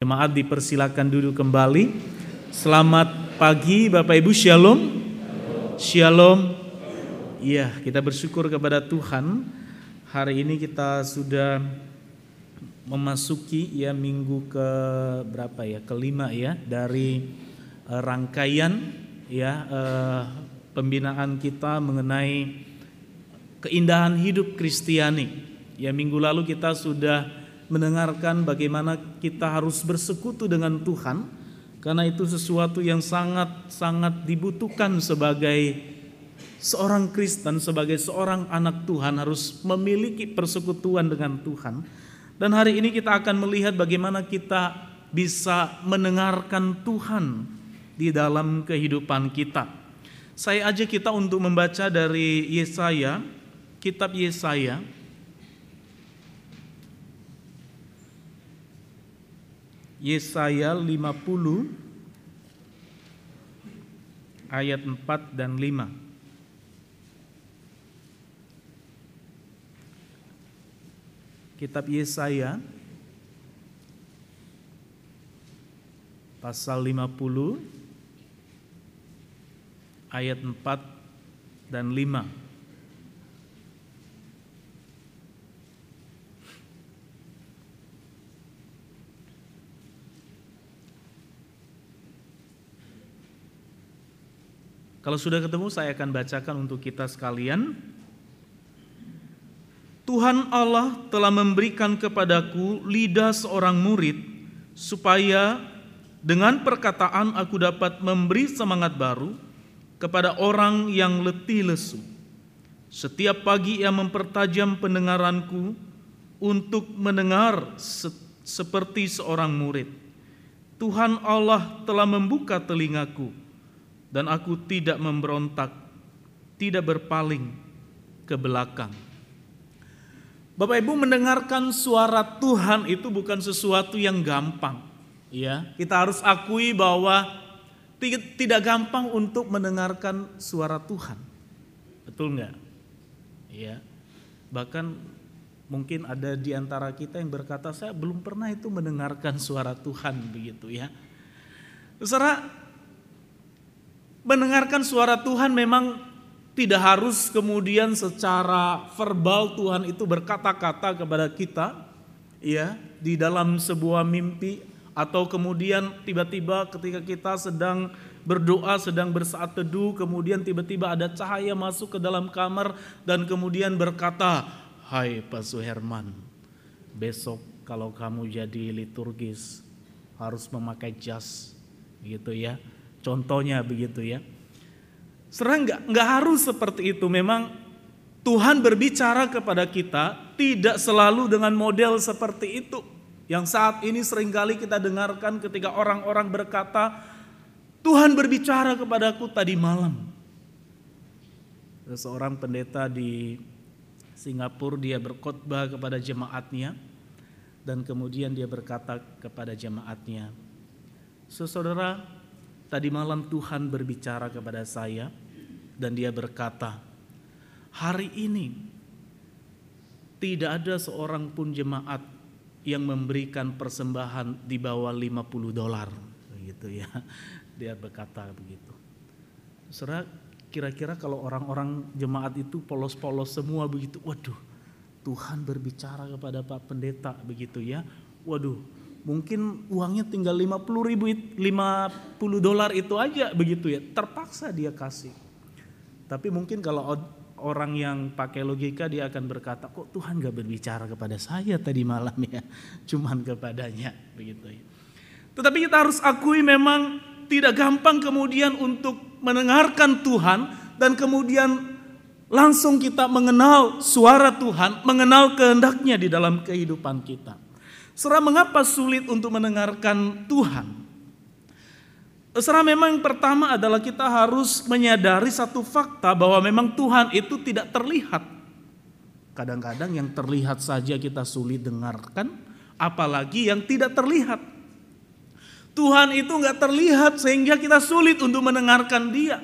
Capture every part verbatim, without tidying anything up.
Jemaat dipersilakan duduk kembali. Selamat pagi Bapak Ibu, Shalom. Shalom. Iya, kita bersyukur kepada Tuhan. Hari ini kita sudah memasuki ya minggu ke berapa ya? Kelima ya dari uh, rangkaian ya uh, pembinaan kita mengenai keindahan hidup Kristiani. Ya, minggu lalu kita sudah mendengarkan bagaimana kita harus bersekutu dengan Tuhan, karena itu sesuatu yang sangat-sangat dibutuhkan sebagai seorang Kristen, sebagai seorang anak Tuhan harus memiliki persekutuan dengan Tuhan. Dan hari ini kita akan melihat bagaimana kita bisa mendengarkan Tuhan di dalam kehidupan kita. Saya ajak kita untuk membaca dari Yesaya, kitab Yesaya Yesaya lima puluh ayat empat dan lima. Kitab Yesaya pasal lima puluh ayat empat dan lima. Kalau sudah ketemu, saya akan bacakan untuk kita sekalian. Tuhan Allah telah memberikan kepadaku lidah seorang murid, supaya dengan perkataan aku dapat memberi semangat baru kepada orang yang letih lesu. Setiap pagi ia mempertajam pendengaranku untuk mendengar se- seperti seorang murid. Tuhan Allah telah membuka telingaku, dan aku tidak memberontak, tidak berpaling ke belakang. Bapak Ibu, mendengarkan suara Tuhan itu bukan sesuatu yang gampang. Ya, kita harus akui bahwa tidak gampang untuk mendengarkan suara Tuhan. Betul enggak? Ya. Bahkan mungkin ada di antara kita yang berkata, saya belum pernah itu mendengarkan suara Tuhan begitu ya. Saudara, mendengarkan suara Tuhan memang tidak harus kemudian secara verbal Tuhan itu berkata-kata kepada kita ya di dalam sebuah mimpi, atau kemudian tiba-tiba ketika kita sedang berdoa, sedang bersaat teduh, kemudian tiba-tiba ada cahaya masuk ke dalam kamar dan kemudian berkata, "Hai Pak Suherman, besok kalau kamu jadi liturgis harus memakai jas," gitu ya. Contohnya begitu ya. Serang enggak, enggak harus seperti itu. Memang Tuhan berbicara kepada kita tidak selalu dengan model seperti itu. Yang saat ini seringkali kita dengarkan ketika orang-orang berkata, Tuhan berbicara kepadaku tadi malam. Seorang pendeta di Singapura, dia berkhotbah kepada jemaatnya, dan kemudian dia berkata kepada jemaatnya, "Saudara, tadi malam Tuhan berbicara kepada saya dan dia berkata, hari ini tidak ada seorang pun jemaat yang memberikan persembahan di bawah lima puluh dolar." Begitu ya. Dia berkata begitu. Saudara, kira-kira kalau orang-orang jemaat itu polos-polos semua begitu, waduh, Tuhan berbicara kepada Pak Pendeta begitu ya. Waduh, mungkin uangnya tinggal lima puluh ribu, lima puluh dolar itu aja begitu ya. Terpaksa dia kasih. Tapi mungkin kalau orang yang pakai logika, dia akan berkata, kok Tuhan gak berbicara kepada saya tadi malam ya. Cuman kepadanya begitu ya. Tetapi kita harus akui memang tidak gampang kemudian untuk mendengarkan Tuhan dan kemudian langsung kita mengenal suara Tuhan, mengenal kehendaknya di dalam kehidupan kita. Saudara, mengapa sulit untuk mendengarkan Tuhan? Saudara, memang yang pertama adalah kita harus menyadari satu fakta bahwa memang Tuhan itu tidak terlihat. Kadang-kadang yang terlihat saja kita sulit dengarkan, apalagi yang tidak terlihat. Tuhan itu gak terlihat sehingga kita sulit untuk mendengarkan dia.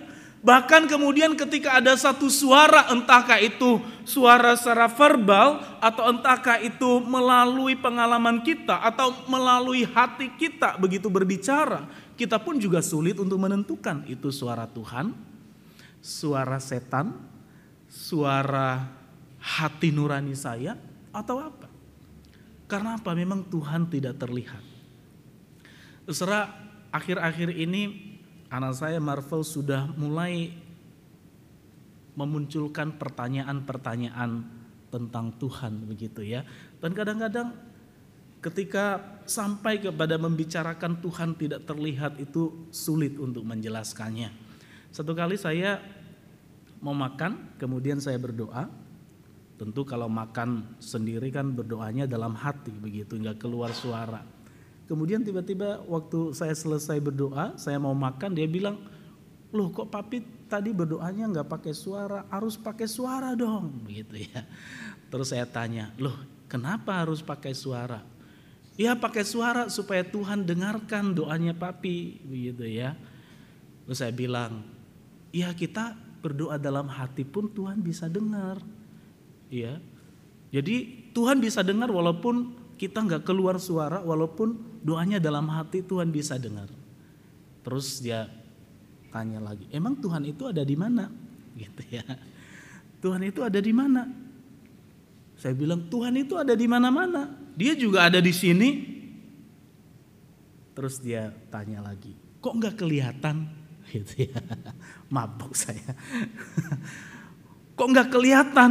Bahkan kemudian ketika ada satu suara, entahkah itu suara secara verbal atau entahkah itu melalui pengalaman kita atau melalui hati kita begitu berbicara, kita pun juga sulit untuk menentukan itu suara Tuhan, suara setan, suara hati nurani saya atau apa. Karena apa? Memang Tuhan tidak terlihat. Terserah akhir-akhir ini anak saya Marvel sudah mulai memunculkan pertanyaan-pertanyaan tentang Tuhan begitu ya. Dan kadang-kadang ketika sampai kepada membicarakan Tuhan tidak terlihat itu sulit untuk menjelaskannya. Satu kali saya mau makan, kemudian saya berdoa. Tentu kalau makan sendiri kan berdoanya dalam hati begitu, nggak keluar suara. Kemudian tiba-tiba waktu saya selesai berdoa, saya mau makan, dia bilang, loh kok papi tadi berdoanya nggak pakai suara, harus pakai suara dong, begitu ya. Terus saya tanya, loh kenapa harus pakai suara? Ya pakai suara supaya Tuhan dengarkan doanya papi, begitu ya. Terus saya bilang, ya kita berdoa dalam hati pun Tuhan bisa dengar, ya. Jadi Tuhan bisa dengar walaupun kita nggak keluar suara, walaupun doanya dalam hati Tuhan bisa dengar. Terus dia tanya lagi, emang Tuhan itu ada di mana? Gitu ya. Tuhan itu ada di mana? Saya bilang Tuhan itu ada di mana-mana. Dia juga ada di sini. Terus dia tanya lagi, kok nggak kelihatan? Gitu ya. Mabuk saya. Kok nggak kelihatan?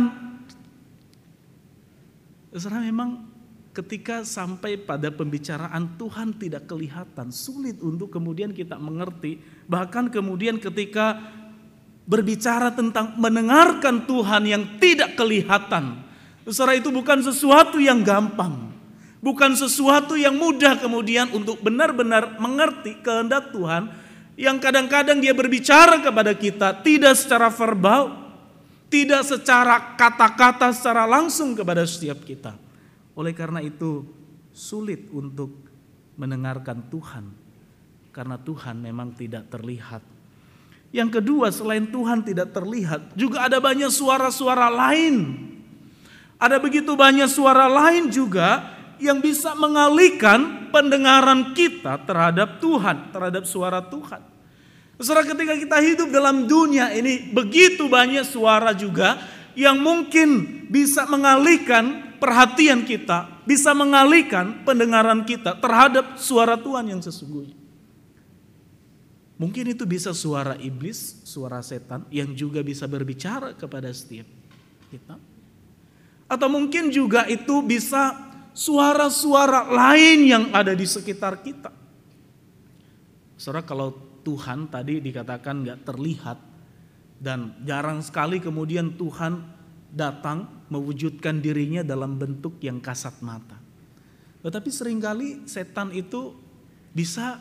Terserah memang. Ketika sampai pada pembicaraan Tuhan tidak kelihatan, sulit untuk kemudian kita mengerti. Bahkan kemudian ketika berbicara tentang mendengarkan Tuhan yang tidak kelihatan, saudara, itu bukan sesuatu yang gampang. Bukan sesuatu yang mudah kemudian untuk benar-benar mengerti kehendak Tuhan. Yang kadang-kadang dia berbicara kepada kita tidak secara verbal, tidak secara kata-kata secara langsung kepada setiap kita. Oleh karena itu sulit untuk mendengarkan Tuhan karena Tuhan memang tidak terlihat. Yang kedua, selain Tuhan tidak terlihat, juga ada banyak suara-suara lain. Ada begitu banyak suara lain juga yang bisa mengalihkan pendengaran kita terhadap Tuhan, terhadap suara Tuhan. Saudara, ketika kita hidup dalam dunia ini begitu banyak suara juga yang mungkin bisa mengalihkan perhatian kita, bisa mengalihkan pendengaran kita terhadap suara Tuhan yang sesungguhnya. Mungkin itu bisa suara iblis, suara setan yang juga bisa berbicara kepada setiap kita. Atau mungkin juga itu bisa suara-suara lain yang ada di sekitar kita. Saudara, kalau Tuhan tadi dikatakan gak terlihat dan jarang sekali kemudian Tuhan datang mewujudkan dirinya dalam bentuk yang kasat mata. Tetapi seringkali setan itu bisa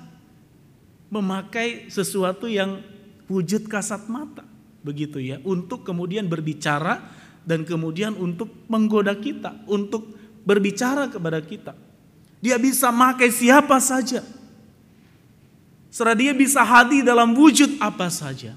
memakai sesuatu yang wujud kasat mata, begitu ya, untuk kemudian berbicara dan kemudian untuk menggoda kita, untuk berbicara kepada kita. Dia bisa memakai siapa saja. Serta dia bisa hadir dalam wujud apa saja.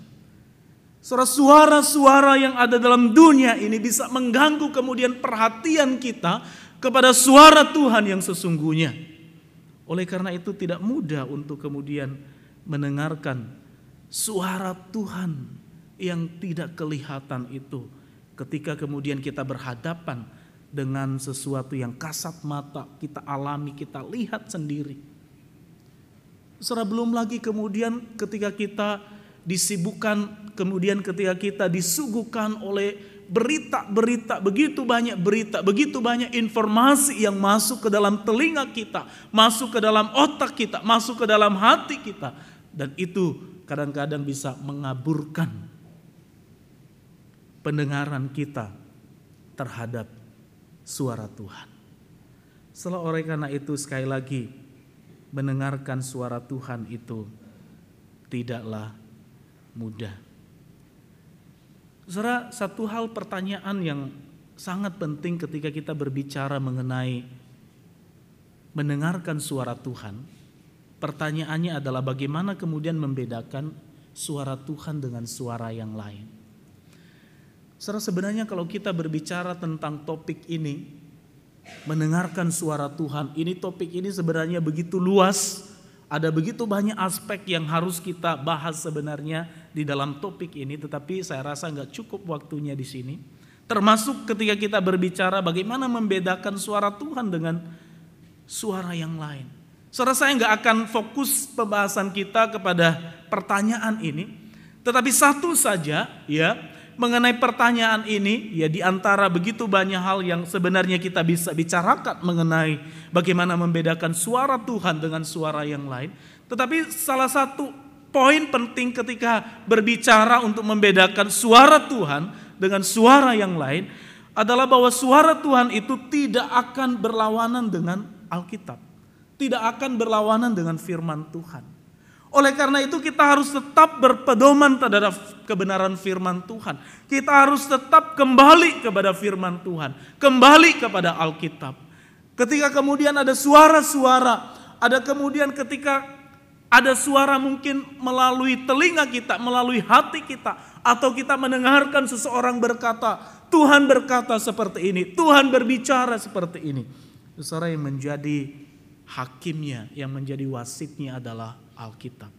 Suara-suara yang ada dalam dunia ini bisa mengganggu kemudian perhatian kita kepada suara Tuhan yang sesungguhnya. Oleh karena itu tidak mudah untuk kemudian mendengarkan suara Tuhan yang tidak kelihatan itu ketika kemudian kita berhadapan dengan sesuatu yang kasat mata kita alami, kita lihat sendiri. Saudara, belum lagi kemudian ketika kita disibukkan, kemudian ketika kita disuguhkan oleh berita-berita, begitu banyak berita, begitu banyak informasi yang masuk ke dalam telinga kita, masuk ke dalam otak kita, masuk ke dalam hati kita. Dan itu kadang-kadang bisa mengaburkan pendengaran kita terhadap suara Tuhan. Setelah oleh karena itu sekali lagi mendengarkan suara Tuhan itu tidaklah mudah. Saudara, satu hal pertanyaan yang sangat penting ketika kita berbicara mengenai mendengarkan suara Tuhan. Pertanyaannya adalah bagaimana kemudian membedakan suara Tuhan dengan suara yang lain. Saudara, sebenarnya kalau kita berbicara tentang topik ini, mendengarkan suara Tuhan, ini topik ini sebenarnya begitu luas. Ada begitu banyak aspek yang harus kita bahas sebenarnya di dalam topik ini, tetapi saya rasa nggak cukup waktunya di sini. Termasuk ketika kita berbicara bagaimana membedakan suara Tuhan dengan suara yang lain. Saudara, saya nggak akan fokus pembahasan kita kepada pertanyaan ini, tetapi satu saja ya mengenai pertanyaan ini, ya di antara begitu banyak hal yang sebenarnya kita bisa bicarakan mengenai bagaimana membedakan suara Tuhan dengan suara yang lain. Tetapi salah satu poin penting ketika berbicara untuk membedakan suara Tuhan dengan suara yang lain adalah bahwa suara Tuhan itu tidak akan berlawanan dengan Alkitab. Tidak akan berlawanan dengan firman Tuhan. Oleh karena itu kita harus tetap berpedoman terhadap kebenaran firman Tuhan. Kita harus tetap kembali kepada firman Tuhan. Kembali kepada Alkitab. Ketika kemudian ada suara-suara, ada kemudian ketika ada suara mungkin melalui telinga kita, melalui hati kita, atau kita mendengarkan seseorang berkata, Tuhan berkata seperti ini, Tuhan berbicara seperti ini. Saudara, yang menjadi hakimnya, yang menjadi wasitnya adalah Alkitab.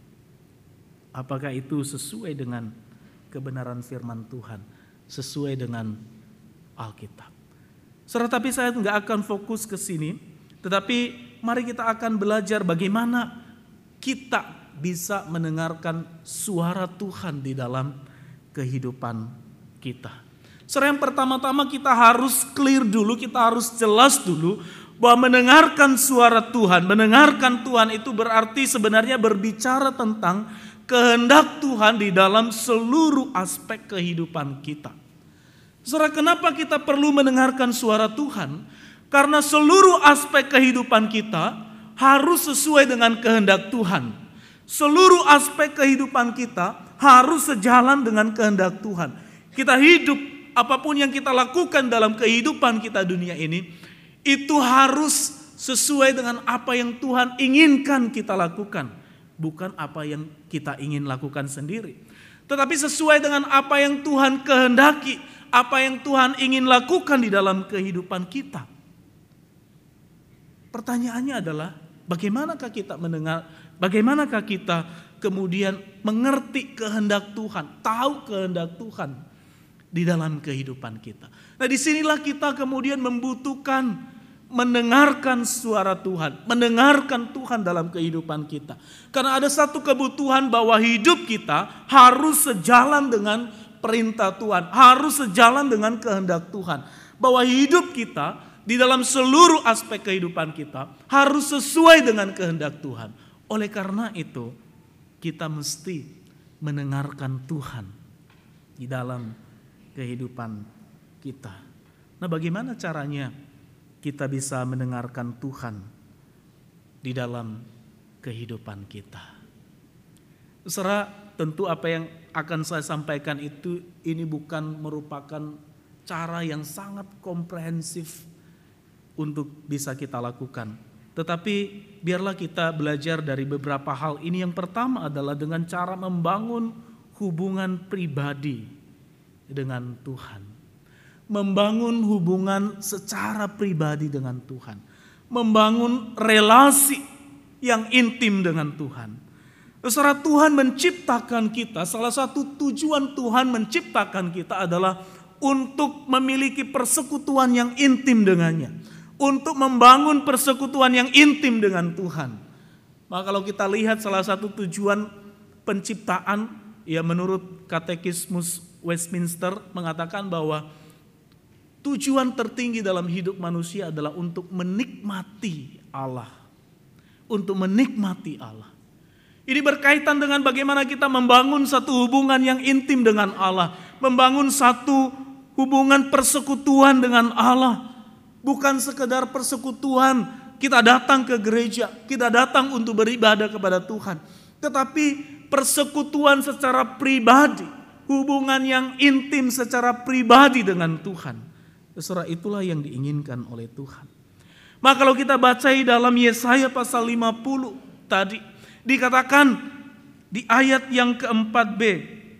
Apakah itu sesuai dengan kebenaran firman Tuhan, sesuai dengan Alkitab? Saudara, tapi saya nggak akan fokus ke sini, tetapi mari kita akan belajar bagaimana kita bisa mendengarkan suara Tuhan di dalam kehidupan kita. Saudara, yang pertama-tama kita harus clear dulu, kita harus jelas dulu bahwa mendengarkan suara Tuhan, mendengarkan Tuhan itu berarti sebenarnya berbicara tentang kehendak Tuhan di dalam seluruh aspek kehidupan kita. Saudara, kenapa kita perlu mendengarkan suara Tuhan? Karena seluruh aspek kehidupan kita harus sesuai dengan kehendak Tuhan. Seluruh aspek kehidupan kita harus sejalan dengan kehendak Tuhan. Kita hidup, apapun yang kita lakukan dalam kehidupan kita dunia ini, itu harus sesuai dengan apa yang Tuhan inginkan kita lakukan. Bukan apa yang kita ingin lakukan sendiri. Tetapi sesuai dengan apa yang Tuhan kehendaki. Apa yang Tuhan ingin lakukan di dalam kehidupan kita. Pertanyaannya adalah bagaimanakah kita mendengar, bagaimanakah kita kemudian mengerti kehendak Tuhan. Tahu kehendak Tuhan di dalam kehidupan kita. Nah, disinilah kita kemudian membutuhkan mendengarkan suara Tuhan, mendengarkan Tuhan dalam kehidupan kita. Karena ada satu kebutuhan bahwa hidup kita harus sejalan dengan perintah Tuhan, harus sejalan dengan kehendak Tuhan. Bahwa hidup kita di dalam seluruh aspek kehidupan kita harus sesuai dengan kehendak Tuhan. Oleh karena itu, kita mesti mendengarkan Tuhan di dalam kehidupan kita. Nah, bagaimana caranya kita bisa mendengarkan Tuhan di dalam kehidupan kita? Saudara, tentu apa yang akan saya sampaikan itu ini bukan merupakan cara yang sangat komprehensif untuk bisa kita lakukan. Tetapi biarlah kita belajar dari beberapa hal ini. Yang pertama adalah dengan cara membangun hubungan pribadi dengan Tuhan. Membangun hubungan secara pribadi dengan Tuhan. Membangun relasi yang intim dengan Tuhan. Saudara, Tuhan menciptakan kita, salah satu tujuan Tuhan menciptakan kita adalah untuk memiliki persekutuan yang intim dengannya. Untuk membangun persekutuan yang intim dengan Tuhan. Maka kalau kita lihat salah satu tujuan penciptaan, ya menurut Katekismus Westminster mengatakan bahwa tujuan tertinggi dalam hidup manusia adalah untuk menikmati Allah. Untuk menikmati Allah. Ini berkaitan dengan bagaimana kita membangun satu hubungan yang intim dengan Allah. Membangun satu hubungan persekutuan dengan Allah. Bukan sekedar persekutuan kita datang ke gereja, kita datang untuk beribadah kepada Tuhan. Tetapi persekutuan secara pribadi. Hubungan yang intim secara pribadi dengan Tuhan. Saudara, itulah yang diinginkan oleh Tuhan. Maka kalau kita baca dalam Yesaya pasal lima puluh tadi, dikatakan Di ayat yang keempat B,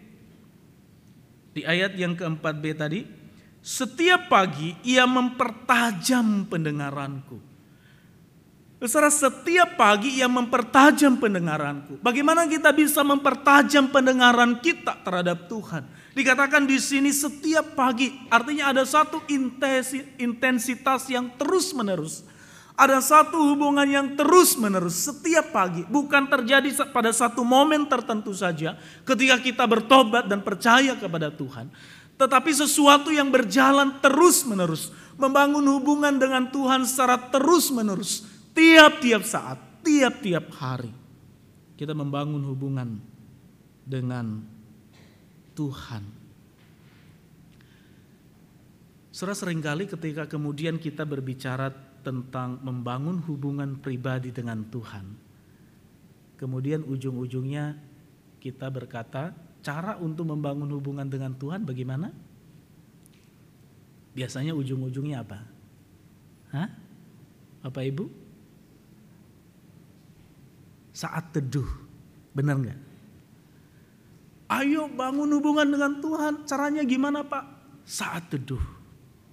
di ayat yang keempat B tadi, setiap pagi ia mempertajam pendengaranku. Saudara, setiap pagi ia mempertajam pendengaranku. Bagaimana kita bisa mempertajam pendengaran kita terhadap Tuhan? Dikatakan di sini setiap pagi, artinya ada satu intensitas yang terus menerus. Ada satu hubungan yang terus menerus setiap pagi. Bukan terjadi pada satu momen tertentu saja ketika kita bertobat dan percaya kepada Tuhan. Tetapi sesuatu yang berjalan terus menerus. Membangun hubungan dengan Tuhan secara terus menerus. Tiap-tiap saat, tiap-tiap hari. Kita membangun hubungan dengan Tuhan. Saudara, seringkali ketika kemudian kita berbicara tentang membangun hubungan pribadi dengan Tuhan, kemudian ujung-ujungnya kita berkata, cara untuk membangun hubungan dengan Tuhan bagaimana? Biasanya ujung-ujungnya apa? Hah? Bapak Ibu? Saat teduh, benar nggak? Ayo bangun hubungan dengan Tuhan, caranya gimana Pak? Saat teduh.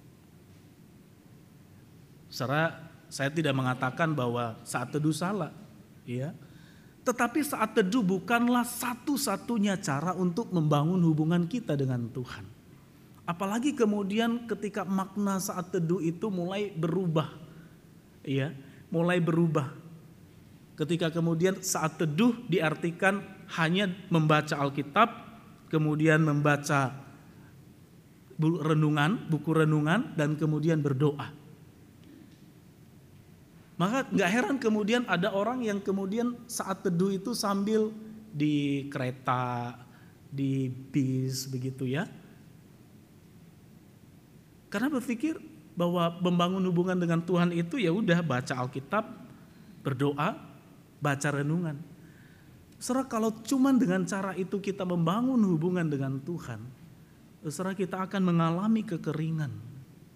Saudara, saya tidak mengatakan bahwa saat teduh salah, ya. Tetapi saat teduh bukanlah satu-satunya cara untuk membangun hubungan kita dengan Tuhan. Apalagi kemudian ketika makna saat teduh itu mulai berubah, ya, mulai berubah. Ketika kemudian saat teduh diartikan hanya membaca Alkitab, kemudian membaca renungan, buku renungan, dan kemudian berdoa. Maka gak heran kemudian ada orang yang kemudian saat teduh itu sambil di kereta, di bis begitu ya. Karena berpikir bahwa membangun hubungan dengan Tuhan itu ya udah baca Alkitab, berdoa, baca renungan. Saudara, kalau cuman dengan cara itu kita membangun hubungan dengan Tuhan, saudara, kita akan mengalami kekeringan.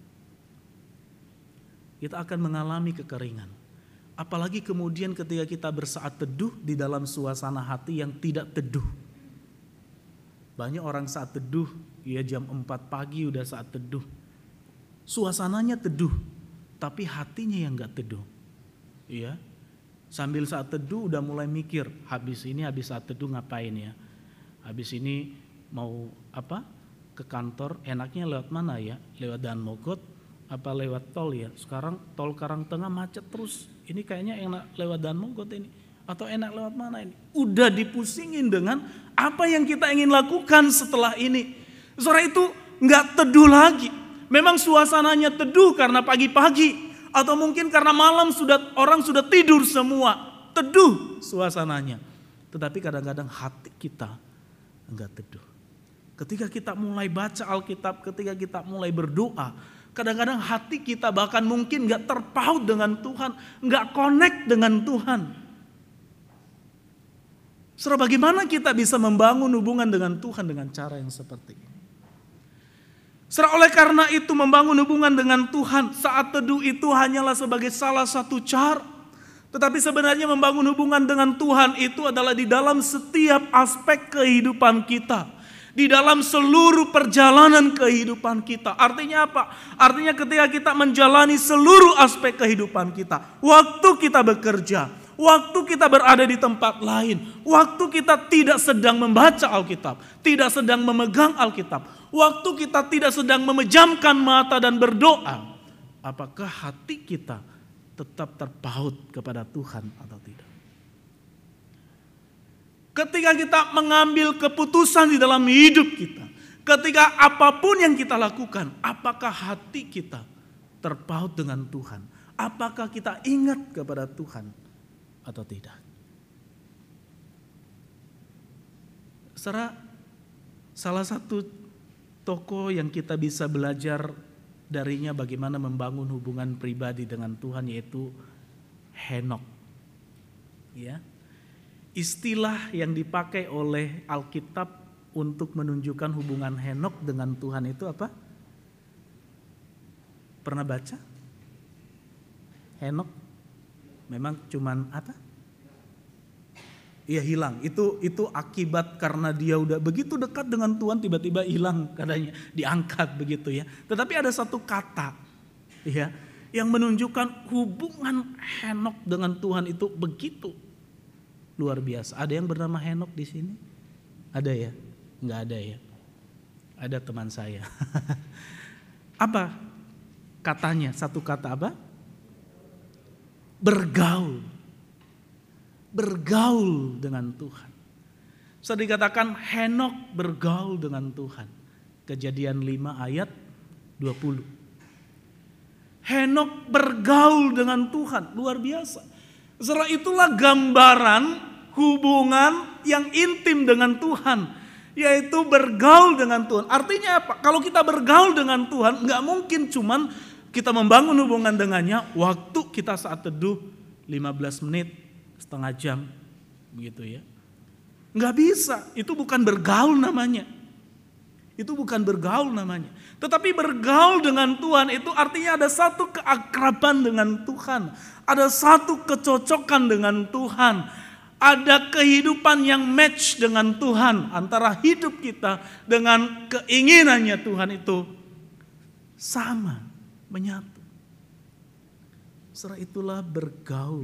Kita akan mengalami kekeringan. Apalagi kemudian ketika kita bersaat teduh di dalam suasana hati yang tidak teduh. Banyak orang saat teduh, ya jam empat pagi udah saat teduh. Suasananya teduh, tapi hatinya yang gak teduh. Iya. Sambil saat teduh udah mulai mikir, habis ini habis saat teduh ngapain ya? Habis ini mau apa? Ke kantor, enaknya lewat mana ya? Lewat Dan Mogot apa lewat tol ya? Sekarang tol Karangtengah macet terus. Ini kayaknya enak lewat Dan Mogot ini. Atau enak lewat mana ini? Udah dipusingin dengan apa yang kita ingin lakukan setelah ini. Saudara, itu gak teduh lagi. Memang suasananya teduh karena pagi-pagi. Atau mungkin karena malam sudah orang sudah tidur semua. Teduh suasananya. Tetapi kadang-kadang hati kita enggak teduh. Ketika kita mulai baca Alkitab, ketika kita mulai berdoa, kadang-kadang hati kita bahkan mungkin enggak terpaut dengan Tuhan, enggak connect dengan Tuhan. Saudara, bagaimana kita bisa membangun hubungan dengan Tuhan dengan cara yang seperti ini? Saudara, oleh karena itu membangun hubungan dengan Tuhan saat teduh itu hanyalah sebagai salah satu cara. Tetapi sebenarnya membangun hubungan dengan Tuhan itu adalah di dalam setiap aspek kehidupan kita. Di dalam seluruh perjalanan kehidupan kita. Artinya apa? Artinya ketika kita menjalani seluruh aspek kehidupan kita. Waktu kita bekerja, waktu kita berada di tempat lain, waktu kita tidak sedang membaca Alkitab, tidak sedang memegang Alkitab, waktu kita tidak sedang memejamkan mata dan berdoa, apakah hati kita tetap terpaut kepada Tuhan atau tidak? Ketika kita mengambil keputusan di dalam hidup kita, ketika apapun yang kita lakukan, apakah hati kita terpaut dengan Tuhan? Apakah kita ingat kepada Tuhan atau tidak? Saudara, salah satu tokoh yang kita bisa belajar darinya bagaimana membangun hubungan pribadi dengan Tuhan yaitu Henokh. Ya. Istilah yang dipakai oleh Alkitab untuk menunjukkan hubungan Henokh dengan Tuhan itu apa? Pernah baca? Henokh memang cuman apa? Iya hilang. Itu itu akibat karena dia udah begitu dekat dengan Tuhan tiba-tiba hilang katanya, diangkat begitu ya. Tetapi ada satu kata ya yang menunjukkan hubungan Henokh dengan Tuhan itu begitu luar biasa. Ada yang bernama Henokh di sini? Ada ya? Enggak ada ya? Ada teman saya. Apa katanya? Satu kata apa? Bergaul. Bergaul dengan Tuhan. Bisa dikatakan Henokh bergaul dengan Tuhan. Kejadian lima ayat dua puluh. Henokh bergaul dengan Tuhan, luar biasa. Setelah itulah gambaran hubungan yang intim dengan Tuhan, yaitu bergaul dengan Tuhan. Artinya apa? Kalau kita bergaul dengan Tuhan, nggak mungkin cuman kita membangun hubungan dengannya waktu kita saat teduh lima belas menit, setengah jam, begitu ya. Nggak bisa, itu bukan bergaul namanya. Itu bukan bergaul namanya. Tetapi bergaul dengan Tuhan itu artinya ada satu keakraban dengan Tuhan. Ada satu kecocokan dengan Tuhan. Ada kehidupan yang match dengan Tuhan. Antara hidup kita dengan keinginannya Tuhan itu sama, menyatu. Setelah itulah bergaul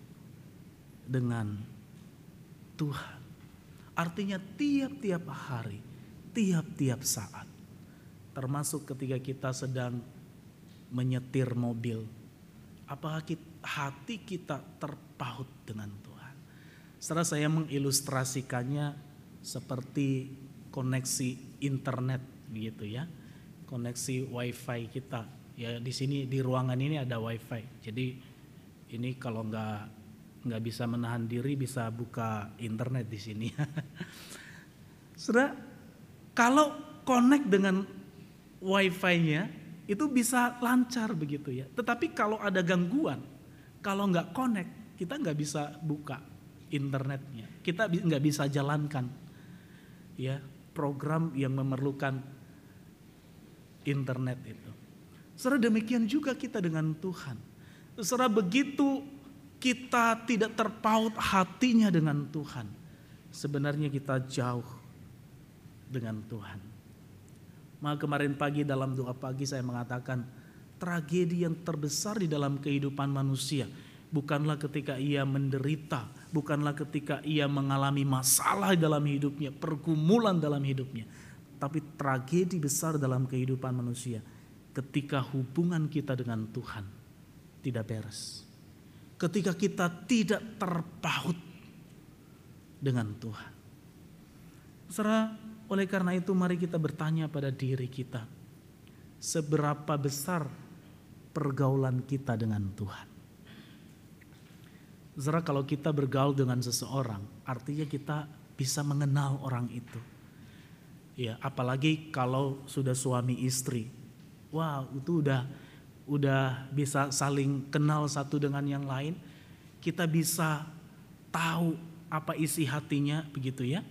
dengan Tuhan. Artinya tiap-tiap hari, tiap-tiap saat. Termasuk ketika kita sedang menyetir mobil. Apakah hati kita terpaut dengan Tuhan? Setelah saya mengilustrasikannya seperti koneksi internet begitu ya. Koneksi wifi kita. Ya di sini di ruangan ini ada wifi. Jadi ini kalau nggak nggak bisa menahan diri bisa buka internet di sini. Saudara, kalau connect dengan wifi-nya itu bisa lancar begitu ya. Tetapi kalau ada gangguan, kalau nggak connect, kita nggak bisa buka internetnya. Kita nggak bisa jalankan ya program yang memerlukan internet itu. Saudara, demikian juga kita dengan Tuhan. Saudara, begitu kita tidak terpaut hatinya dengan Tuhan, sebenarnya kita jauh dengan Tuhan. Maka kemarin pagi dalam doa pagi saya mengatakan tragedi yang terbesar di dalam kehidupan manusia bukanlah ketika ia menderita, bukanlah ketika ia mengalami masalah dalam hidupnya, pergumulan dalam hidupnya, tapi tragedi besar dalam kehidupan manusia ketika hubungan kita dengan Tuhan tidak beres. Ketika kita tidak terpaut dengan Tuhan. Saudara, oleh karena itu mari kita bertanya pada diri kita, seberapa besar pergaulan kita dengan Tuhan? Saudara, kalau kita bergaul dengan seseorang, artinya kita bisa mengenal orang itu. Ya, apalagi kalau sudah suami istri. Wow, itu udah udah bisa saling kenal satu dengan yang lain. Kita bisa tahu apa isi hatinya, begitu ya.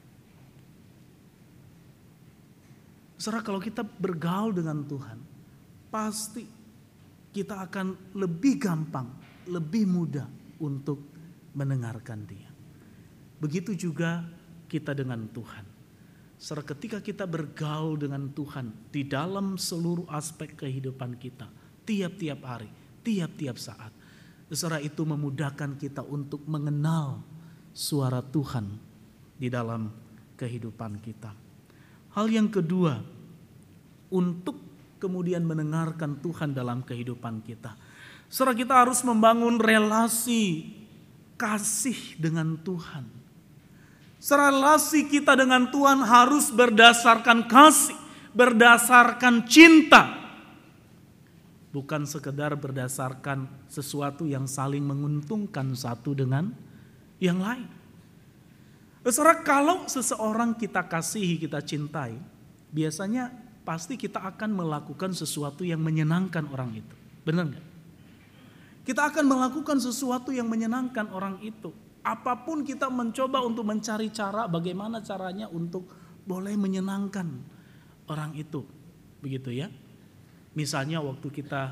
Saudara, kalau kita bergaul dengan Tuhan, pasti kita akan lebih gampang, lebih mudah untuk mendengarkan Dia. Begitu juga kita dengan Tuhan. Saudara, ketika kita bergaul dengan Tuhan di dalam seluruh aspek kehidupan kita, tiap-tiap hari, tiap-tiap saat, saudara, itu memudahkan kita untuk mengenal suara Tuhan di dalam kehidupan kita. Hal yang kedua, untuk kemudian mendengarkan Tuhan dalam kehidupan kita, saudara, kita harus membangun relasi kasih dengan Tuhan. Saudara, relasi kita dengan Tuhan harus berdasarkan kasih, berdasarkan cinta. Bukan sekedar berdasarkan sesuatu yang saling menguntungkan satu dengan yang lain. Saudara, kalau seseorang kita kasihi, kita cintai, biasanya pasti kita akan melakukan sesuatu yang menyenangkan orang itu. Benar nggak? Kita akan melakukan sesuatu yang menyenangkan orang itu. Apapun kita mencoba untuk mencari cara bagaimana caranya untuk boleh menyenangkan orang itu. Begitu ya. Misalnya waktu kita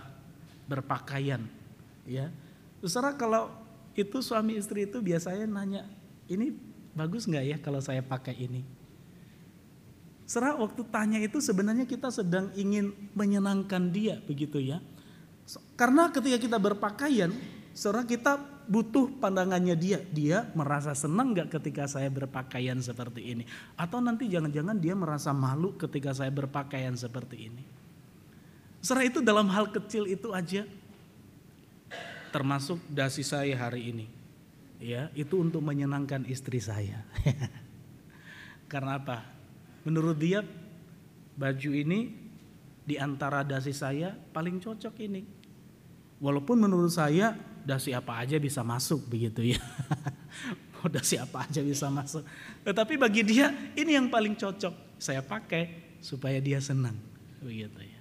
berpakaian, ya. Saudara, kalau itu suami istri itu biasanya nanya, ini bagus nggak ya kalau saya pakai ini? Saudara, waktu tanya itu sebenarnya kita sedang ingin menyenangkan dia, begitu ya. Karena ketika kita berpakaian, saudara, kita butuh pandangannya dia. Dia merasa senang nggak ketika saya berpakaian seperti ini? Atau nanti jangan-jangan dia merasa malu ketika saya berpakaian seperti ini? Saudara, itu dalam hal kecil itu aja. Termasuk dasi saya hari ini. Ya, itu untuk menyenangkan istri saya. Karena apa? Menurut dia baju ini di antara dasi saya paling cocok ini. Walaupun menurut saya dasi apa aja bisa masuk begitu ya. Dasi apa aja bisa masuk. Tetapi bagi dia ini yang paling cocok. Saya pakai supaya dia senang begitu ya.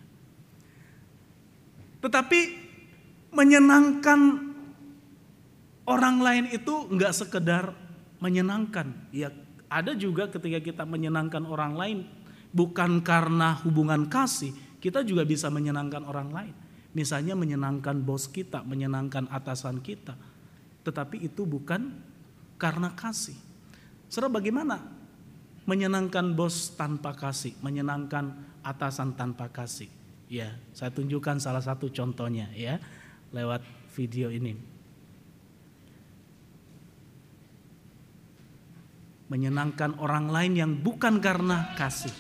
Tetapi menyenangkan orang lain itu enggak sekedar menyenangkan. Ya, ada juga ketika kita menyenangkan orang lain bukan karena hubungan kasih, kita juga bisa menyenangkan orang lain. Misalnya menyenangkan bos kita, menyenangkan atasan kita. Tetapi itu bukan karena kasih. Saudara, bagaimana menyenangkan bos tanpa kasih, menyenangkan atasan tanpa kasih? Ya, saya tunjukkan salah satu contohnya ya lewat video ini. Menyenangkan orang lain yang bukan karena kasih.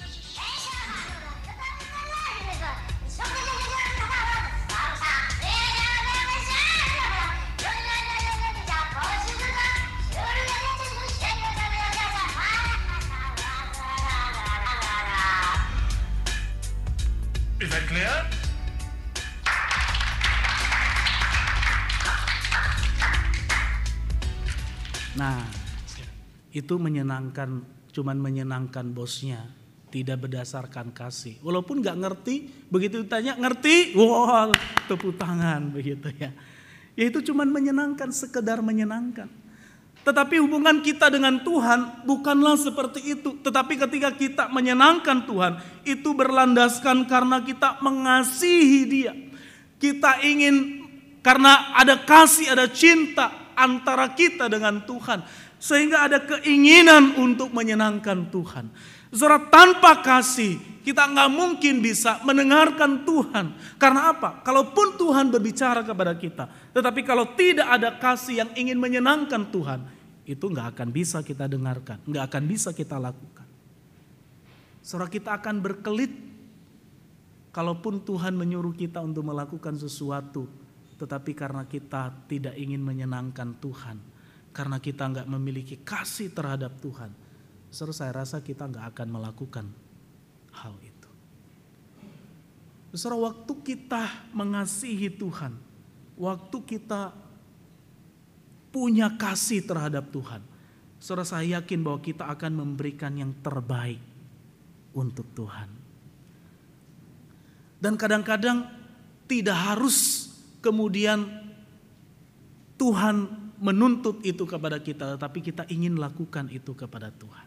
Is that clear? Nah, itu menyenangkan, cuman menyenangkan bosnya, tidak berdasarkan kasih. Walaupun nggak ngerti, begitu ditanya ngerti, wah tepuk tangan begitu ya. Ya itu cuman menyenangkan, sekedar menyenangkan. Tetapi hubungan kita dengan Tuhan bukanlah seperti itu. Tetapi ketika kita menyenangkan Tuhan, itu berlandaskan karena kita mengasihi Dia. Kita ingin, karena ada kasih, ada cinta antara kita dengan Tuhan. Sehingga ada keinginan untuk menyenangkan Tuhan. Saudara, tanpa kasih kita nggak mungkin bisa mendengarkan Tuhan. Karena apa? Kalaupun Tuhan berbicara kepada kita, tetapi kalau tidak ada kasih yang ingin menyenangkan Tuhan, itu nggak akan bisa kita dengarkan, nggak akan bisa kita lakukan. Saudara, kita akan berkelit kalaupun Tuhan menyuruh kita untuk melakukan sesuatu, tetapi karena kita tidak ingin menyenangkan Tuhan, karena kita nggak memiliki kasih terhadap Tuhan, saudara, saya rasa kita nggak akan melakukan hal itu. Saudara, waktu kita mengasihi Tuhan, waktu kita punya kasih terhadap Tuhan, saudara, saya yakin bahwa kita akan memberikan yang terbaik untuk Tuhan. Dan kadang-kadang tidak harus kemudian Tuhan menuntut itu kepada kita, tetapi kita ingin lakukan itu kepada Tuhan.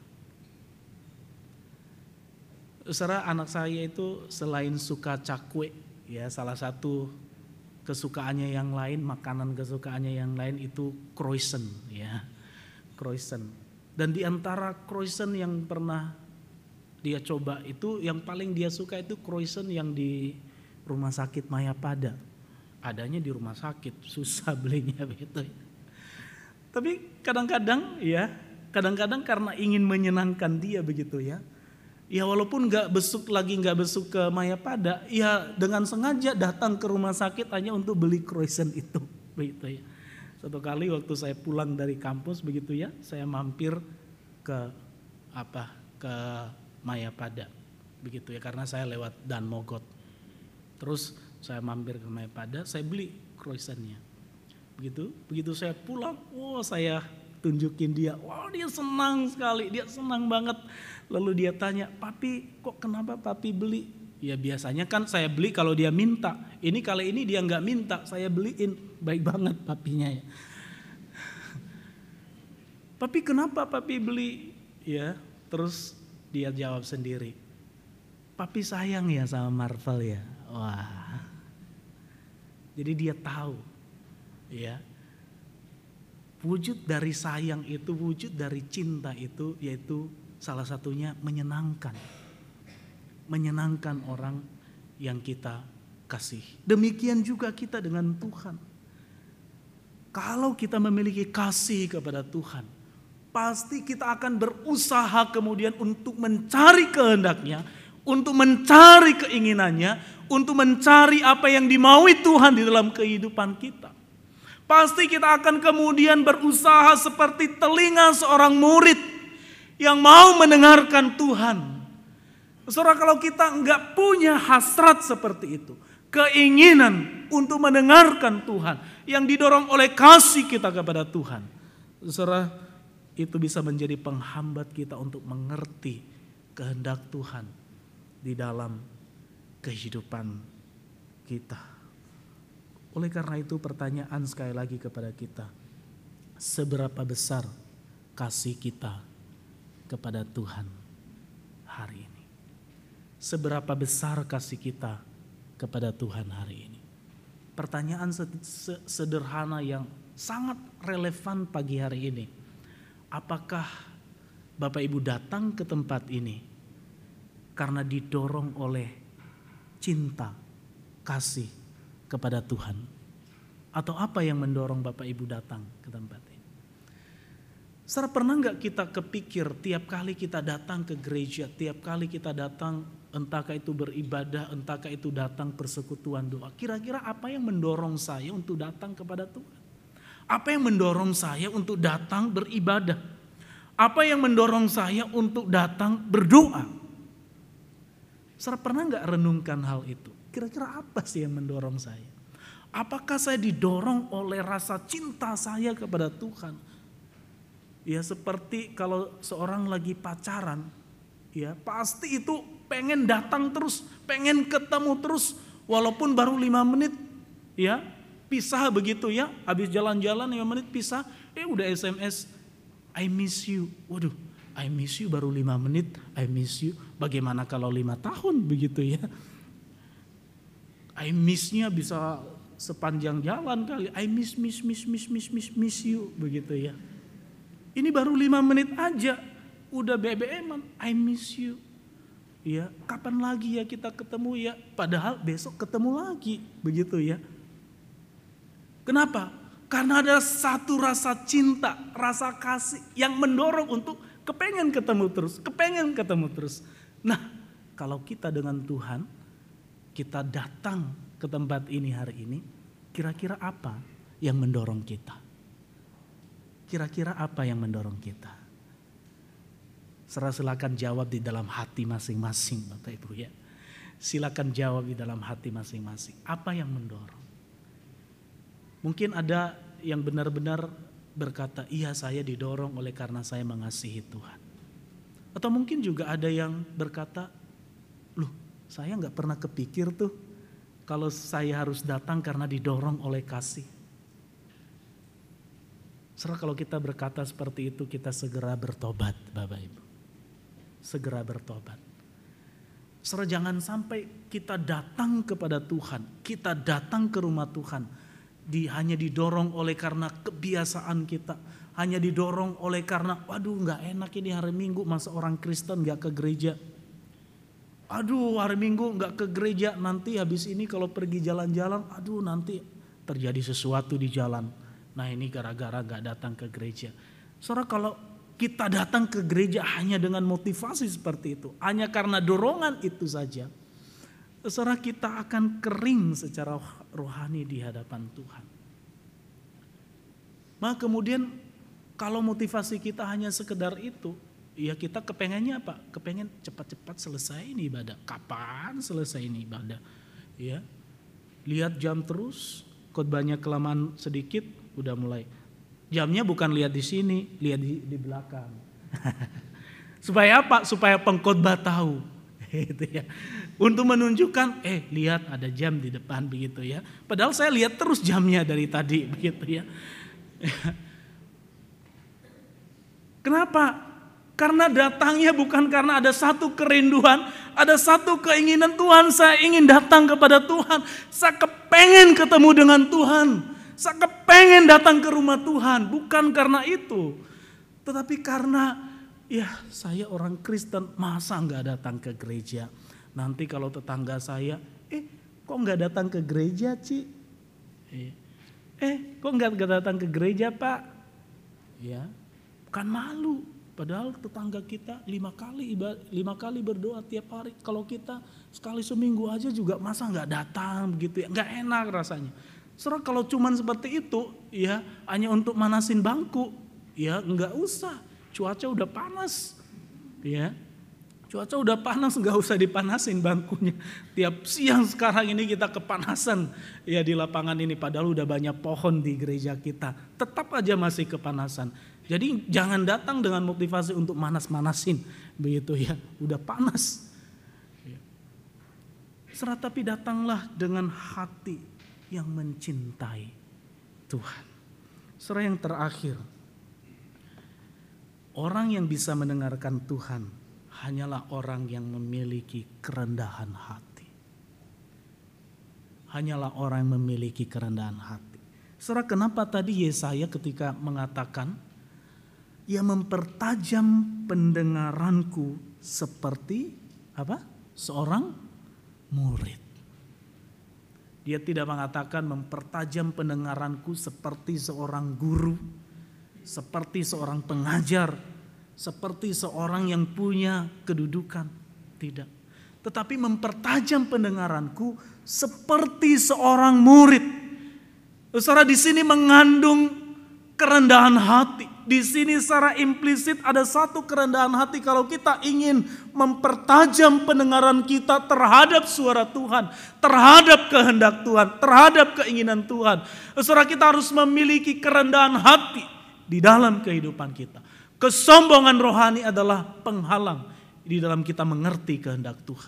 Saudara, anak saya itu selain suka cakwe, ya salah satu kesukaannya yang lain, makanan kesukaannya yang lain itu croissant, ya croissant. Dan di antara croissant yang pernah dia coba itu, yang paling dia suka itu croissant yang di rumah sakit Mayapada. Adanya di rumah sakit, susah belinya begitu. Tapi kadang-kadang ya, kadang-kadang karena ingin menyenangkan dia begitu ya. Ya walaupun gak besuk lagi, gak besuk ke Mayapada, ya dengan sengaja datang ke rumah sakit hanya untuk beli croissant itu. Begitu ya. Satu kali waktu saya pulang dari kampus begitu ya, saya mampir ke apa ke Mayapada. Begitu ya, karena saya lewat Dan Mogot. Terus saya mampir ke Mayapada, saya beli croissantnya. Begitu, begitu saya pulang, oh saya tunjukin dia, wow dia senang sekali, dia senang banget. Lalu dia tanya, papi kok kenapa papi beli? Ya biasanya kan saya beli kalau dia minta, ini kali ini dia nggak minta, saya beliin, baik banget papinya ya. Papi kenapa papi beli? Ya, terus dia jawab sendiri, papi sayang ya sama Marvel ya. Wah, jadi dia tahu. Ya, Wujud dari sayang itu, wujud dari cinta itu, yaitu salah satunya menyenangkan. Menyenangkan orang yang kita kasih. Demikian juga kita dengan Tuhan. Kalau kita memiliki kasih kepada Tuhan, pasti kita akan berusaha kemudian untuk mencari kehendaknya, untuk mencari keinginannya, untuk mencari apa yang dimaui Tuhan di dalam kehidupan kita. Pasti kita akan kemudian berusaha seperti telinga seorang murid yang mau mendengarkan Tuhan. Saudara, kalau kita enggak punya hasrat seperti itu, keinginan untuk mendengarkan Tuhan yang didorong oleh kasih kita kepada Tuhan, saudara, itu bisa menjadi penghambat kita untuk mengerti kehendak Tuhan di dalam kehidupan kita. Oleh karena itu pertanyaan sekali lagi kepada kita, seberapa besar kasih kita kepada Tuhan hari ini? Seberapa besar kasih kita kepada Tuhan hari ini? Pertanyaan sederhana yang sangat relevan pagi hari ini. Apakah Bapak Ibu datang ke tempat ini karena didorong oleh cinta, kasih kepada Tuhan? Atau apa yang mendorong Bapak Ibu datang ke tempat ini? Saudara, pernah gak kita kepikir tiap kali kita datang ke gereja, tiap kali kita datang, entahkah itu beribadah, entahkah itu datang persekutuan doa, kira-kira apa yang mendorong saya untuk datang kepada Tuhan? Apa yang mendorong saya untuk datang beribadah? Apa yang mendorong saya untuk datang berdoa? Saudara, pernah gak renungkan hal itu? Kira-kira apa sih yang mendorong saya? Apakah saya didorong oleh rasa cinta saya kepada Tuhan? Ya seperti kalau seorang lagi pacaran, ya pasti itu pengen datang terus, pengen ketemu terus, walaupun baru lima menit, ya pisah begitu ya, habis jalan-jalan lima menit pisah, eh udah S M S, I miss you. Waduh, I miss you baru lima menit, I miss you. Bagaimana kalau lima tahun begitu ya? I miss-nya bisa sepanjang jalan kali. I miss, miss, miss, miss, miss, miss, miss you begitu ya. Ini baru lima menit aja udah B B M-an. I miss you. Ya, kapan lagi ya kita ketemu ya? Padahal besok ketemu lagi begitu ya. Kenapa? Karena ada satu rasa cinta, rasa kasih yang mendorong untuk kepengen ketemu terus, kepengen ketemu terus. Nah, kalau kita dengan Tuhan, kita datang ke tempat ini hari ini, kira-kira apa yang mendorong kita? Kira-kira apa yang mendorong kita? Saudara, silakan jawab di dalam hati masing-masing, Bapak Ibu ya. Silakan jawab di dalam hati masing-masing. Apa yang mendorong? Mungkin ada yang benar-benar berkata, iya saya didorong oleh karena saya mengasihi Tuhan. Atau mungkin juga ada yang berkata, loh, saya gak pernah kepikir tuh kalau saya harus datang karena didorong oleh kasih. Saudara, kalau kita berkata seperti itu, kita segera bertobat, Bapak Ibu. Segera bertobat. Saudara, jangan sampai kita datang kepada Tuhan, kita datang ke rumah Tuhan, di, hanya didorong oleh karena kebiasaan kita, hanya didorong oleh karena, waduh gak enak ini hari Minggu, masa orang Kristen gak ke gereja. Aduh hari Minggu gak ke gereja, nanti habis ini kalau pergi jalan-jalan, aduh nanti terjadi sesuatu di jalan. Nah ini gara-gara gak datang ke gereja. Saudara, kalau kita datang ke gereja hanya dengan motivasi seperti itu, hanya karena dorongan itu saja, saudara, kita akan kering secara rohani di hadapan Tuhan. Maka kemudian kalau motivasi kita hanya sekedar itu, ya kita kepengennya apa? Kepengen cepat-cepat selesai ini ibadah. Kapan selesai ini ibadah? Ya, lihat jam terus, khotbahnya kelamaan sedikit, udah mulai. Jamnya bukan lihat di sini, lihat di, di belakang. Supaya apa? Supaya pengkhotbah tahu, gitu ya. Untuk menunjukkan, eh lihat ada jam di depan begitu ya. Padahal saya lihat terus jamnya dari tadi begitu ya. Kenapa? Karena datangnya bukan karena ada satu kerinduan, ada satu keinginan Tuhan, saya ingin datang kepada Tuhan, saya kepengen ketemu dengan Tuhan, saya kepengen datang ke rumah Tuhan. Bukan karena itu. Tetapi karena ya saya orang Kristen, masa nggak datang ke gereja. Nanti kalau tetangga saya, eh kok nggak datang ke gereja Ci? Eh, eh kok nggak datang ke gereja Pak? Ya, bukan malu. Padahal tetangga kita lima kali lima kali berdoa tiap hari. Kalau kita sekali seminggu aja juga masa nggak datang begitu ya, nggak enak rasanya. Saudara kalau cuman seperti itu ya hanya untuk manasin bangku ya nggak usah. Cuaca udah panas ya, cuaca udah panas nggak usah dipanasin bangkunya. Tiap siang sekarang ini kita kepanasan ya di lapangan ini. Padahal udah banyak pohon di gereja kita, tetap aja masih kepanasan. Jadi jangan datang dengan motivasi untuk manas-manasin begitu ya, udah panas. Saudara, tapi datanglah dengan hati yang mencintai Tuhan. Saudara, yang terakhir, orang yang bisa mendengarkan Tuhan hanyalah orang yang memiliki kerendahan hati. Hanyalah orang yang memiliki kerendahan hati. Saudara, kenapa tadi Yesaya ketika mengatakan, ia mempertajam pendengaranku seperti apa? Seorang murid. Dia tidak mengatakan mempertajam pendengaranku seperti seorang guru, seperti seorang pengajar, seperti seorang yang punya kedudukan. Tidak. Tetapi mempertajam pendengaranku seperti seorang murid. Saudara, di sini mengandung kerendahan hati. Di sini secara implisit ada satu kerendahan hati kalau kita ingin mempertajam pendengaran kita terhadap suara Tuhan, terhadap kehendak Tuhan, terhadap keinginan Tuhan. Saudara, kita harus memiliki kerendahan hati di dalam kehidupan kita. Kesombongan rohani adalah penghalang di dalam kita mengerti kehendak Tuhan.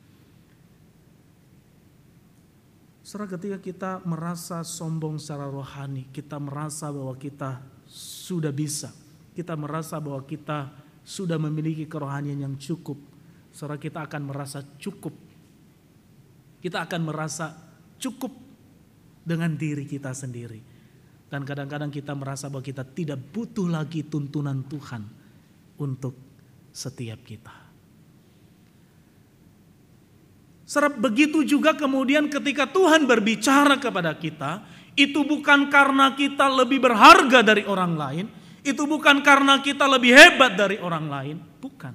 Saudara, ketika kita merasa sombong secara rohani, kita merasa bahwa kita sudah bisa, kita merasa bahwa kita sudah memiliki kerohanian yang cukup, saudara, kita akan merasa cukup. Kita akan merasa cukup dengan diri kita sendiri. Dan kadang-kadang kita merasa bahwa kita tidak butuh lagi tuntunan Tuhan untuk setiap kita. Saudara, begitu juga kemudian ketika Tuhan berbicara kepada kita, itu bukan karena kita lebih berharga dari orang lain, itu bukan karena kita lebih hebat dari orang lain, bukan.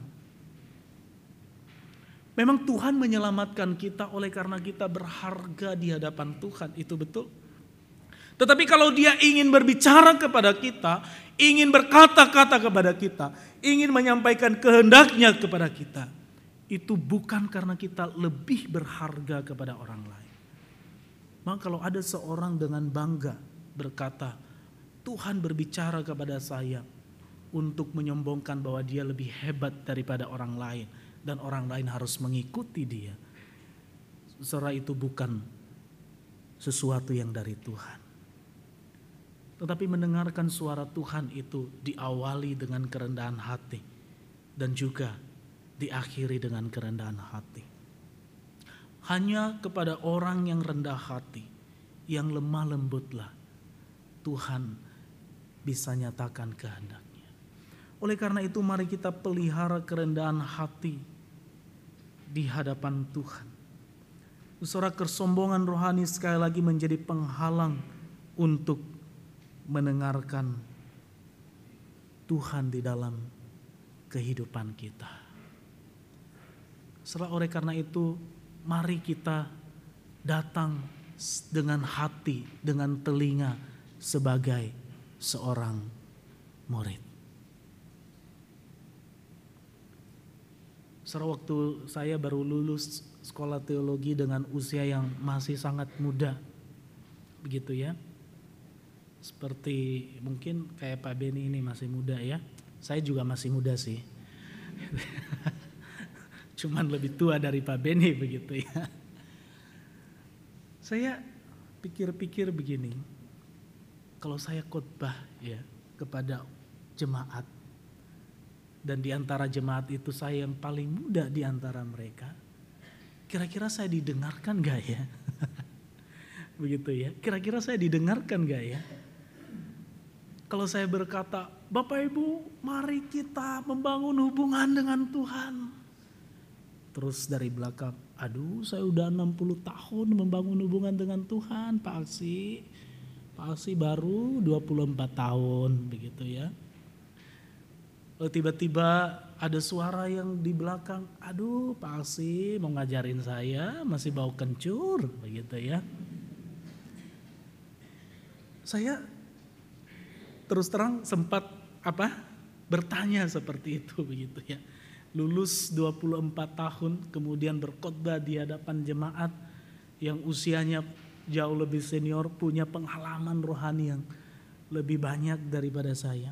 Memang Tuhan menyelamatkan kita oleh karena kita berharga di hadapan Tuhan, itu betul. Tetapi kalau Dia ingin berbicara kepada kita, ingin berkata-kata kepada kita, ingin menyampaikan kehendaknya kepada kita, itu bukan karena kita lebih berharga kepada orang lain. Maka kalau ada seorang dengan bangga berkata, Tuhan berbicara kepada saya untuk menyombongkan bahwa dia lebih hebat daripada orang lain dan orang lain harus mengikuti dia. Saudara, itu bukan sesuatu yang dari Tuhan. Tetapi mendengarkan suara Tuhan itu diawali dengan kerendahan hati dan juga diakhiri dengan kerendahan hati. Hanya kepada orang yang rendah hati, yang lemah lembutlah Tuhan bisa nyatakan kehendaknya. Oleh karena itu mari kita pelihara kerendahan hati di hadapan Tuhan. Saudara, kesombongan rohani sekali lagi menjadi penghalang untuk mendengarkan Tuhan di dalam kehidupan kita. Saudara, oleh karena itu mari kita datang dengan hati, dengan telinga sebagai seorang murid. Saudara, waktu saya baru lulus sekolah teologi dengan usia yang masih sangat muda, begitu ya. Seperti mungkin kayak Pak Beni ini masih muda ya. Saya juga masih muda sih. Cuman lebih tua dari Pak Beni begitu ya. Saya pikir-pikir begini, kalau saya khotbah ya kepada jemaat, dan di antara jemaat itu saya yang paling muda di antara mereka, kira-kira saya didengarkan gak ya? Begitu ya. Kira-kira saya didengarkan gak ya? Kalau saya berkata, Bapak Ibu, mari kita membangun hubungan dengan Tuhan. Terus dari belakang, aduh saya udah enam puluh tahun membangun hubungan dengan Tuhan, Pak Aksi. Pak Aksi baru dua puluh empat tahun, begitu ya. Lalu tiba-tiba ada suara yang di belakang, aduh Pak Aksi mau ngajarin saya, masih bau kencur, begitu ya. Saya terus terang sempat apa bertanya seperti itu, begitu ya. Lulus dua puluh empat tahun, kemudian berkhotbah di hadapan jemaat yang usianya jauh lebih senior, punya pengalaman rohani yang lebih banyak daripada saya.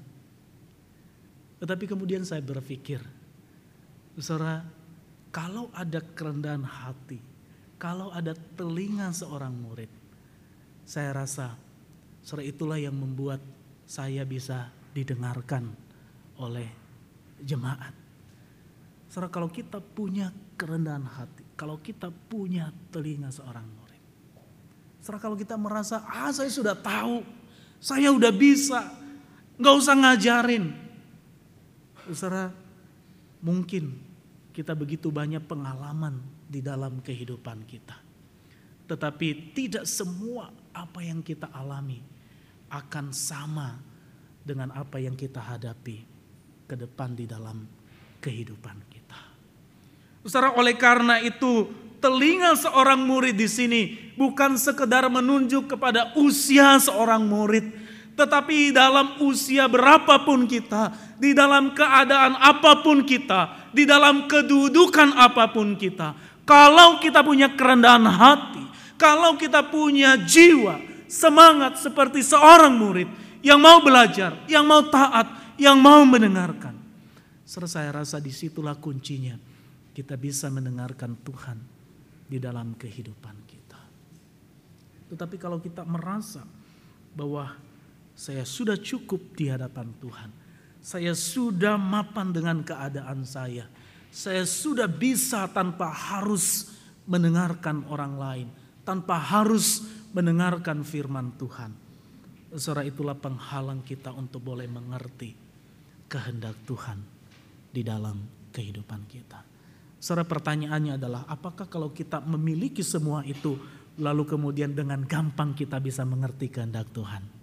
Tetapi kemudian saya berpikir, saudara, kalau ada kerendahan hati, kalau ada telinga seorang murid, saya rasa saudara itulah yang membuat saya bisa didengarkan oleh jemaat. Saudara, kalau kita punya kerendahan hati, kalau kita punya telinga seorang murid, saudara, kalau kita merasa, ah saya sudah tahu, saya udah bisa, gak usah ngajarin. Saudara, mungkin kita begitu banyak pengalaman di dalam kehidupan kita. Tetapi tidak semua apa yang kita alami akan sama dengan apa yang kita hadapi ke depan di dalam kehidupan kita. Saudara, oleh karena itu telinga seorang murid di sini bukan sekedar menunjuk kepada usia seorang murid, tetapi dalam usia berapapun kita, di dalam keadaan apapun kita, di dalam kedudukan apapun kita, kalau kita punya kerendahan hati, kalau kita punya jiwa, semangat seperti seorang murid yang mau belajar, yang mau taat, yang mau mendengarkan, saya rasa disitulah kuncinya kita bisa mendengarkan Tuhan di dalam kehidupan kita. Tetapi kalau kita merasa bahwa saya sudah cukup di hadapan Tuhan, saya sudah mapan dengan keadaan saya, saya sudah bisa tanpa harus mendengarkan orang lain, tanpa harus mendengarkan firman Tuhan. Saudara, itulah penghalang kita untuk boleh mengerti kehendak Tuhan di dalam kehidupan kita. Saudara, pertanyaannya adalah, apakah kalau kita memiliki semua itu, lalu kemudian dengan gampang kita bisa mengerti kehendak Tuhan?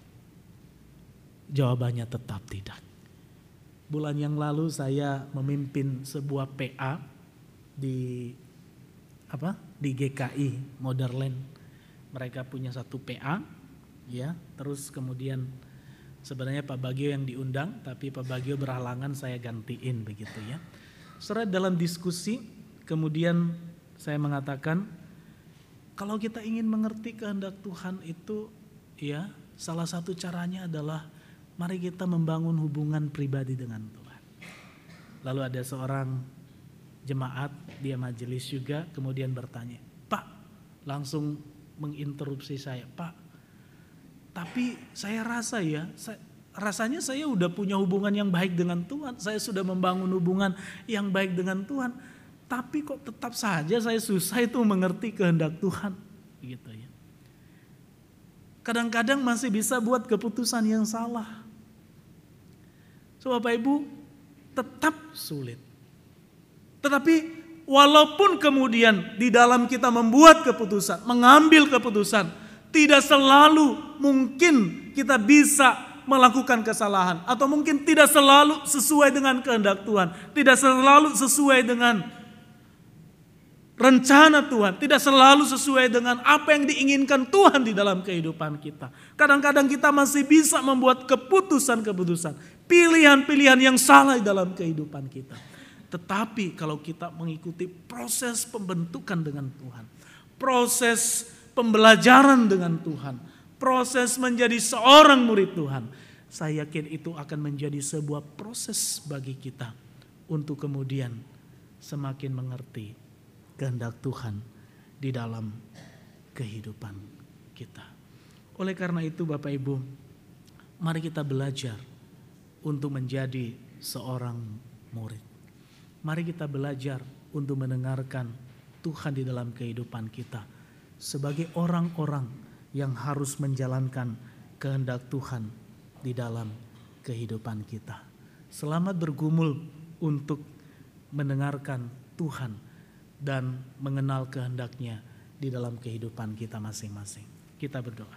Jawabannya tetap tidak. Bulan yang lalu saya memimpin sebuah P A di apa? Di G K I Motherland. Mereka punya satu P A, ya. Terus kemudian sebenarnya Pak Bagio yang diundang, tapi Pak Bagio berhalangan, saya gantiin, begitu ya. Setelah dalam diskusi, kemudian saya mengatakan, kalau kita ingin mengerti kehendak Tuhan itu, ya, salah satu caranya adalah mari kita membangun hubungan pribadi dengan Tuhan. Lalu ada seorang jemaat, dia majelis juga, kemudian bertanya, Pak, langsung menginterupsi saya, Pak, tapi saya rasa ya, saya, rasanya saya udah punya hubungan yang baik dengan Tuhan, saya sudah membangun hubungan yang baik dengan Tuhan, tapi kok tetap saja saya susah itu mengerti kehendak Tuhan, gitu ya. Kadang-kadang masih bisa buat keputusan yang salah. So, Bapak Ibu, tetap sulit. Tetapi walaupun kemudian di dalam kita membuat keputusan, mengambil keputusan, tidak selalu mungkin kita bisa melakukan kesalahan. Atau mungkin tidak selalu sesuai dengan kehendak Tuhan. Tidak selalu sesuai dengan rencana Tuhan, tidak selalu sesuai dengan apa yang diinginkan Tuhan di dalam kehidupan kita. Kadang-kadang kita masih bisa membuat keputusan-keputusan, pilihan-pilihan yang salah di dalam kehidupan kita. Tetapi kalau kita mengikuti proses pembentukan dengan Tuhan, proses pembelajaran dengan Tuhan, proses menjadi seorang murid Tuhan, saya yakin itu akan menjadi sebuah proses bagi kita untuk kemudian semakin mengerti kehendak Tuhan di dalam kehidupan kita. Oleh karena itu Bapak Ibu, mari kita belajar untuk menjadi seorang murid. Mari kita belajar untuk mendengarkan Tuhan di dalam kehidupan kita, sebagai orang-orang yang harus menjalankan kehendak Tuhan di dalam kehidupan kita. Selamat bergumul untuk mendengarkan Tuhan dan mengenal kehendak-Nya di dalam kehidupan kita masing-masing. Kita berdoa.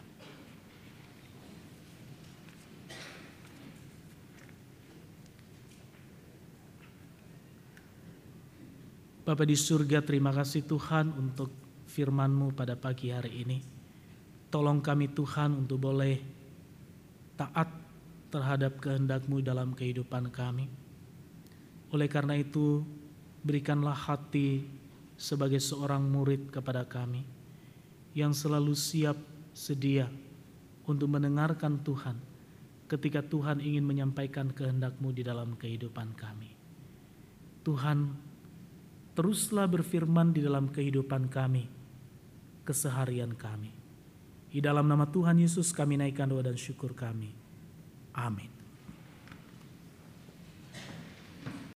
Bapa di surga, terima kasih Tuhan untuk firman-Mu pada pagi hari ini. Tolong kami Tuhan untuk boleh taat terhadap kehendak-Mu dalam kehidupan kami. Oleh karena itu, berikanlah hati sebagai seorang murid kepada kami yang selalu siap sedia untuk mendengarkan Tuhan ketika Tuhan ingin menyampaikan kehendak-Mu di dalam kehidupan kami. Tuhan, teruslah berfirman di dalam kehidupan kami, keseharian kami. Di dalam nama Tuhan Yesus kami naikkan doa dan syukur kami. Amin.